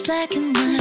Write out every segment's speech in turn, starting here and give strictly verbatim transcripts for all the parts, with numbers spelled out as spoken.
black and white.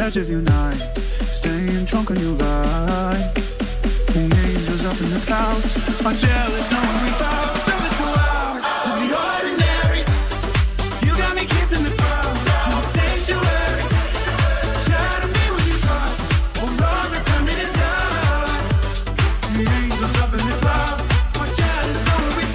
charge of your night, staying drunk on your vibe. The angels up in the clouds are jealous, knowing we found something so out of the ordinary. You got me kissing the ground, no sanctuary. Try to be what you thought, oh Lord, return me to die. The angels up in the clouds are jealous, knowing we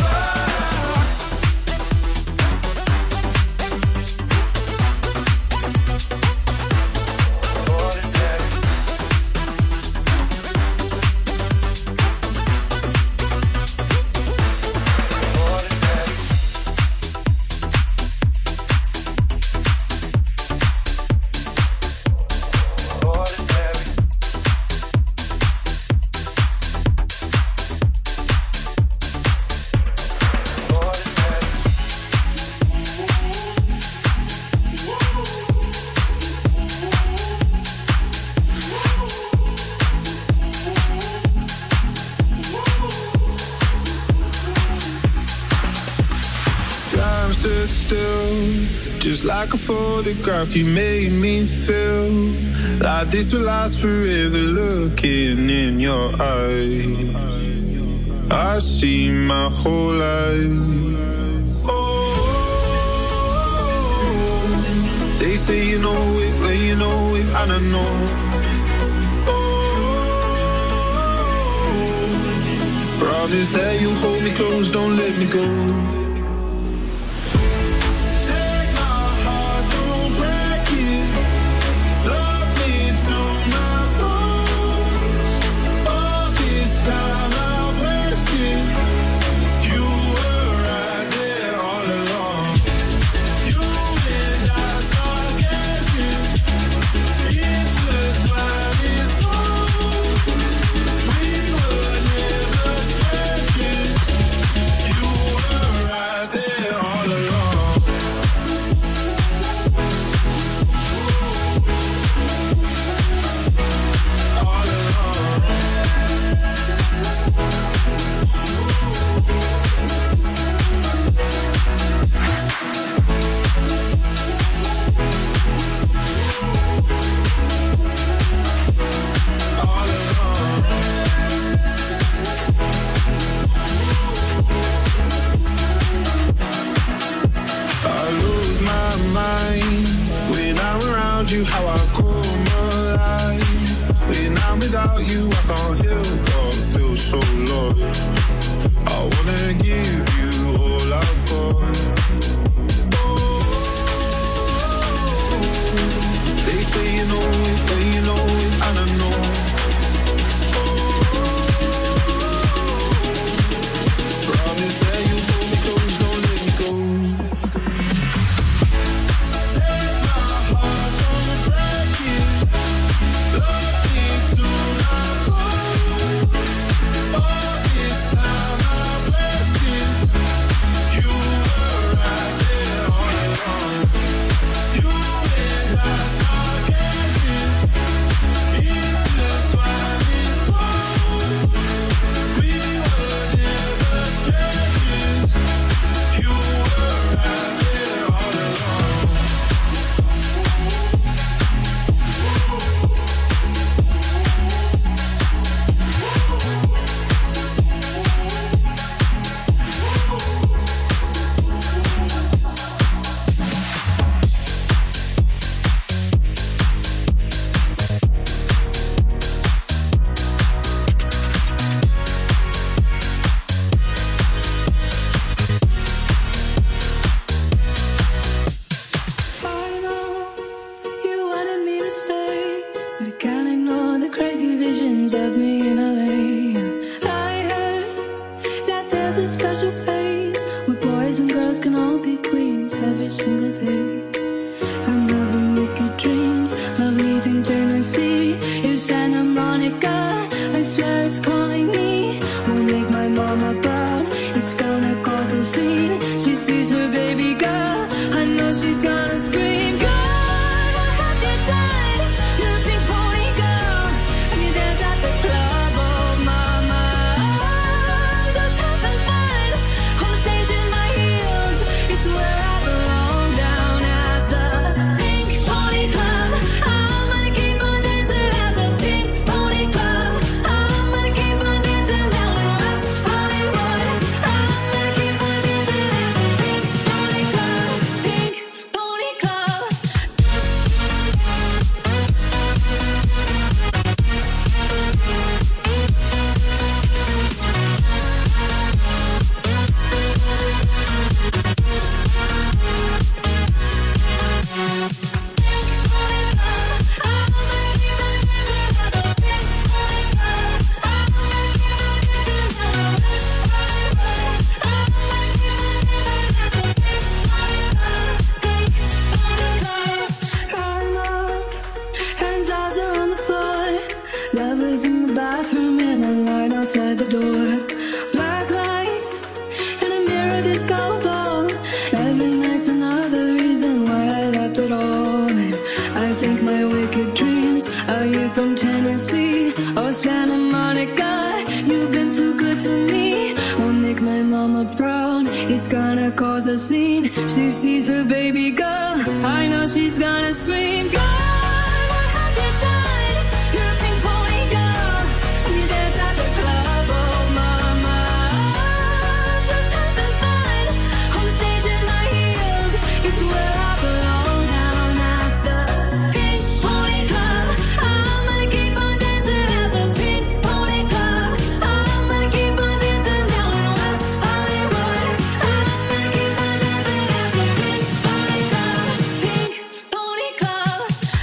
just like a photograph, you made me feel like this will last forever. Looking in your eyes, I see my whole life. Oh, they say you know it, but you know it, I don't know. Oh, promise that you'll hold me close, don't let me go. You how I come alive. When I'm without you, I can't help but feel so lost. I wanna give you all I've got. Oh, they say you know it, but you know it, I don't know. Oh, promise that you hold me close, don't let me go. Where I belong, down at the Pink Pony Club. I'm gonna keep outside the door. Black lights and a mirror disco ball. Every night's another reason why I left it all. And I think my wicked dreams are you from Tennessee or Santa Monica. You've been too good to me. Won't make my mama proud. It's gonna cause a scene. She sees her baby girl. I know she's gonna scream. God, what have you done? You're a pink pony girl. You dance at the club, oh mama. Just having fun on stage in my heels. It's where I belong, down at the Pink Pony Club. I'm gonna keep on dancing at the Pink Pony Club. I'm gonna keep on dancing down in West Hollywood. I'm gonna keep on dancing at the Pink Pony Club. Pink Pony Club.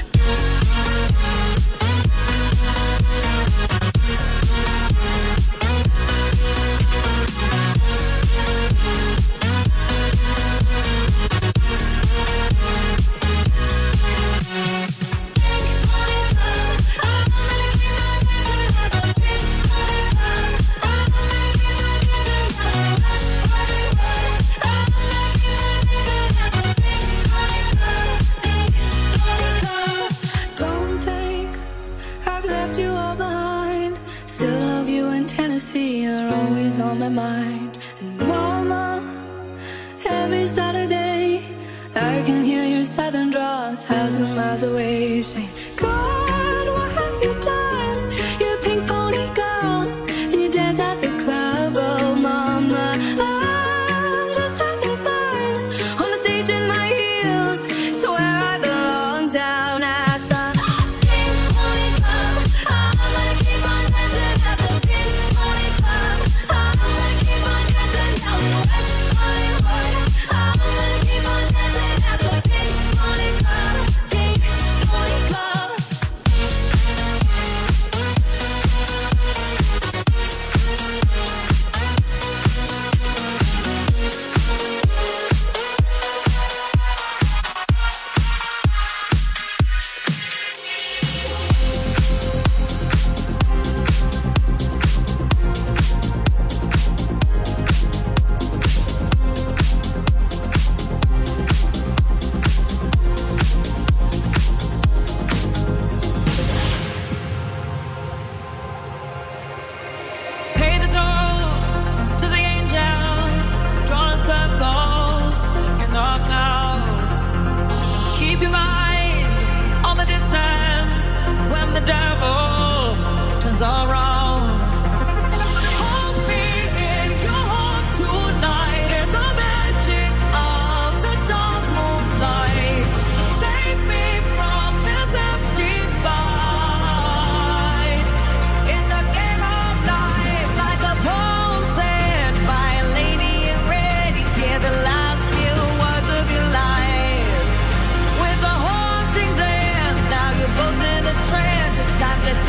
Don't think I've left you all behind. Still love you in Tennessee, you're always on my mind. And mama, every Saturday I can hear your southern drawl a thousand miles away, saying, God, what have you done? You're a pink pony girl, and you dance at the club, oh mama. I'm just having fun on the stage in my heels. It's where I belong, down at the Pink Pony Club. I'm gonna keep on dancing at the Pink Pony Club. I'm gonna keep on dancing down in West Hollywood. I'm gonna keep on dancing at the Pink Pony Club. Pink Pony Club. Pay the toll to the angels, drawing circles in the clouds. Keep your mind on the distance when the devil turns around. Hold me in your heart tonight in the magic of the dark moonlight. Save me from this empty fight. In the game of life, like a poem said by a lady in red, you hear the last few words of your life. With a haunting dance, now you're both in a trance. It's time to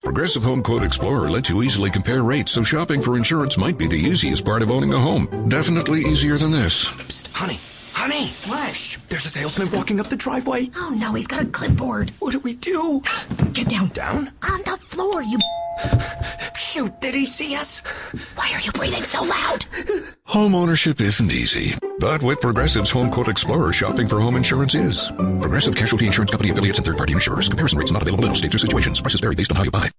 Progressive Home Quote Explorer lets you easily compare rates, so shopping for insurance might be the easiest part of owning a home. Definitely easier than this. Psst, honey. Honey! What? Shh, there's a salesman walking up the driveway. Oh, no, he's got a clipboard. What do we do? Get down. Down? On the floor, you... Shoot, did he see us? Why are you breathing so loud? Home ownership isn't easy, but with Progressive's Home Quote Explorer, shopping for home insurance is. Progressive Casualty Insurance Company affiliates and third-party insurers. Comparison rates not available in all states or situations. Prices vary based on how you buy.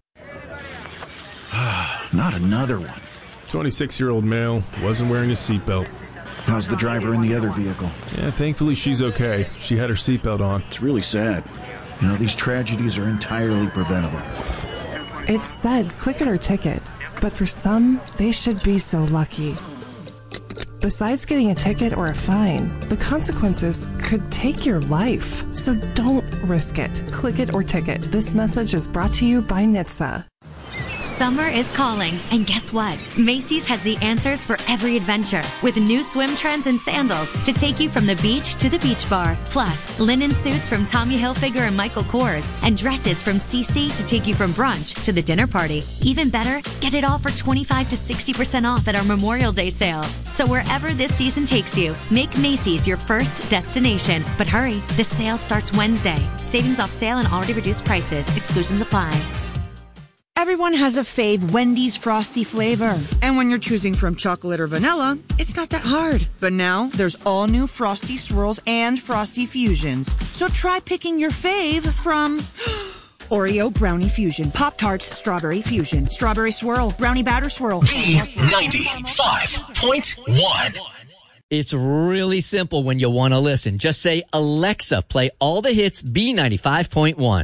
Not another one. twenty-six-year-old male, wasn't wearing a seatbelt. How's the driver in the other vehicle? Yeah, thankfully she's okay. She had her seatbelt on. It's really sad. You know, these tragedies are entirely preventable. It said click it or ticket, but for some, they should be so lucky. Besides getting a ticket or a fine, the consequences could take your life. So don't risk it. Click it or ticket. This message is brought to you by N H T S A. Summer is calling, and guess what? Macy's has the answers for every adventure, with new swim trends and sandals to take you from the beach to the beach bar. Plus, linen suits from Tommy Hilfiger and Michael Kors, and dresses from C C to take you from brunch to the dinner party. Even better, get it all for twenty-five to sixty percent off at our Memorial Day sale. So wherever this season takes you, make Macy's your first destination. But hurry, the sale starts Wednesday. Savings off sale and already reduced prices. Exclusions apply. Everyone has a fave Wendy's Frosty flavor. And when you're choosing from chocolate or vanilla, it's not that hard. But now, there's all new Frosty Swirls and Frosty Fusions. So try picking your fave from Oreo Brownie Fusion, Pop-Tarts Strawberry Fusion, Strawberry Swirl, Brownie Batter Swirl. B ninety-five point one. It's really simple when you want to listen. Just say, Alexa, play all the hits B ninety-five point one.